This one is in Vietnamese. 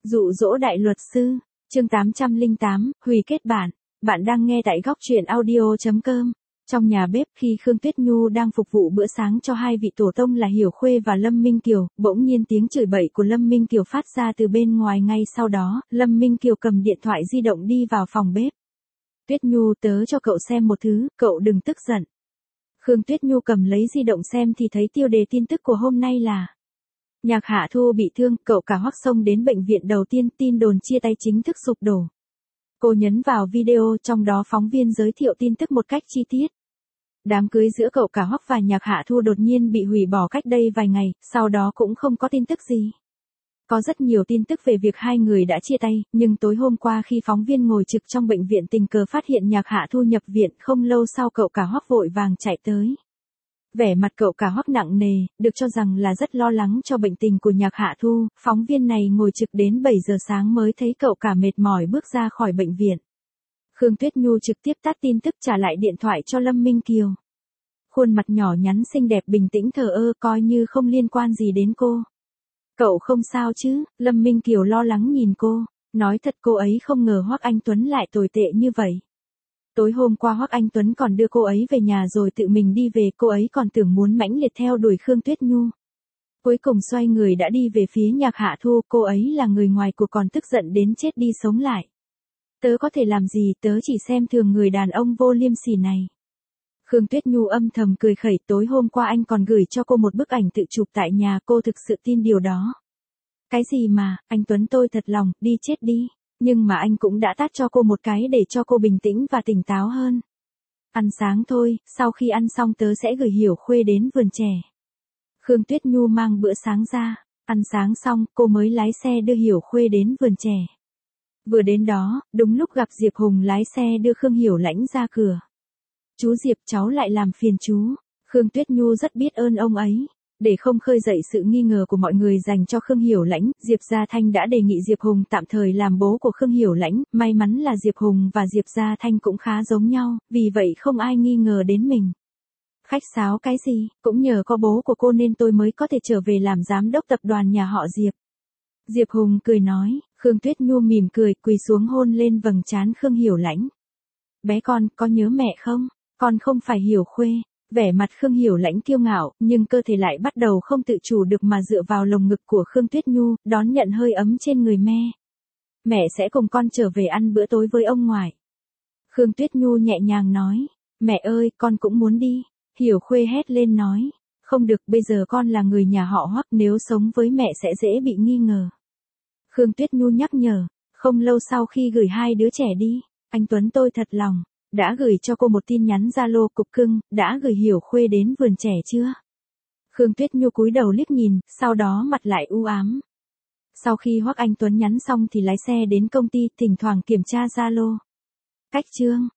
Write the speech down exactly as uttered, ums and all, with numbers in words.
Dụ dỗ đại luật sư, chương tám trăm lẻ tám, hủy kết bạn. Bạn đang nghe tại góc truyện audio chấm com. Trong nhà bếp khi Khương Tuyết Nhu đang phục vụ bữa sáng cho hai vị tổ tông là Hiểu Khuê và Lâm Minh Kiều, bỗng nhiên tiếng chửi bậy của Lâm Minh Kiều phát ra từ bên ngoài. Ngay sau đó, Lâm Minh Kiều cầm điện thoại di động đi vào phòng bếp. Tuyết Nhu, tớ cho cậu xem một thứ, cậu đừng tức giận. Khương Tuyết Nhu cầm lấy di động xem thì thấy tiêu đề tin tức của hôm nay là Nhạc Hạ Thu bị thương, cậu cả Hoắc xông đến bệnh viện đầu tiên, tin đồn chia tay chính thức sụp đổ. Cô nhấn vào video, trong đó phóng viên giới thiệu tin tức một cách chi tiết. Đám cưới giữa cậu cả Hoắc và Nhạc Hạ Thu đột nhiên bị hủy bỏ cách đây vài ngày, sau đó cũng không có tin tức gì. Có rất nhiều tin tức về việc hai người đã chia tay, nhưng tối hôm qua khi phóng viên ngồi trực trong bệnh viện tình cờ phát hiện Nhạc Hạ Thu nhập viện, không lâu sau cậu cả Hoắc vội vàng chạy tới. Vẻ mặt cậu cả Hoắc nặng nề, được cho rằng là rất lo lắng cho bệnh tình của Nhạc Hạ Thu. Phóng viên này ngồi trực đến bảy giờ sáng mới thấy cậu cả mệt mỏi bước ra khỏi bệnh viện. Khương Tuyết Nhu trực tiếp tắt tin tức, trả lại điện thoại cho Lâm Minh Kiều. Khuôn mặt nhỏ nhắn xinh đẹp bình tĩnh thờ ơ, coi như không liên quan gì đến cô. Cậu không sao chứ? Lâm Minh Kiều lo lắng nhìn cô. Nói thật cô ấy không ngờ Hoắc Anh Tuấn lại tồi tệ như vậy. Tối hôm qua Hoắc Anh Tuấn còn đưa cô ấy về nhà rồi tự mình đi về, cô ấy còn tưởng muốn mãnh liệt theo đuổi Khương Tuyết Nhu. Cuối cùng xoay người đã đi về phía Nhạc Hạ Thu, cô ấy là người ngoài cuộc còn tức giận đến chết đi sống lại. Tớ có thể làm gì, tớ chỉ xem thường người đàn ông vô liêm sỉ này. Khương Tuyết Nhu âm thầm cười khẩy, tối hôm qua anh còn gửi cho cô một bức ảnh tự chụp tại nhà, cô thực sự tin điều đó. Cái gì mà, anh Tuấn tôi thật lòng, đi chết đi. Nhưng mà anh cũng đã tát cho cô một cái để cho cô bình tĩnh và tỉnh táo hơn. Ăn sáng thôi, sau khi ăn xong tớ sẽ gửi Hiểu Khuê đến vườn trẻ. Khương Tuyết Nhu mang bữa sáng ra, ăn sáng xong cô mới lái xe đưa Hiểu Khuê đến vườn trẻ. Vừa đến đó, đúng lúc gặp Diệp Hùng lái xe đưa Khương Hiểu Lãnh ra cửa. Chú Diệp, cháu lại làm phiền chú. Khương Tuyết Nhu rất biết ơn ông ấy. Để không khơi dậy sự nghi ngờ của mọi người dành cho Khương Hiểu Lãnh, Diệp Gia Thanh đã đề nghị Diệp Hùng tạm thời làm bố của Khương Hiểu Lãnh. May mắn là Diệp Hùng và Diệp Gia Thanh cũng khá giống nhau, vì vậy không ai nghi ngờ đến mình. Khách sáo cái gì, cũng nhờ có bố của cô nên tôi mới có thể trở về làm giám đốc tập đoàn nhà họ Diệp. Diệp Hùng cười nói. Khương Tuyết Nhu mỉm cười, quỳ xuống hôn lên vầng trán Khương Hiểu Lãnh. Bé con, có nhớ mẹ không? Con không phải Hiểu Khuê. Vẻ mặt Khương Hiểu Lãnh kiêu ngạo, nhưng cơ thể lại bắt đầu không tự chủ được mà dựa vào lồng ngực của Khương Tuyết Nhu, đón nhận hơi ấm trên người mẹ. Mẹ sẽ cùng con trở về ăn bữa tối với ông ngoại. Khương Tuyết Nhu nhẹ nhàng nói. Mẹ ơi, con cũng muốn đi. Hiểu Khuê hét lên nói. Không được, bây giờ con là người nhà họ Hoắc, nếu sống với mẹ sẽ dễ bị nghi ngờ. Khương Tuyết Nhu nhắc nhở. Không lâu sau khi gửi hai đứa trẻ đi, anh Tuấn tôi thật lòng đã gửi cho cô một tin nhắn Zalo cục cưng, đã gửi Hiểu Khuê đến vườn trẻ chưa? Khương Tuyết Nhu cúi đầu liếc nhìn, sau đó mặt lại u ám. Sau khi Hoắc Anh Tuấn nhắn xong thì lái xe đến công ty, thỉnh thoảng kiểm tra Zalo. Cách chương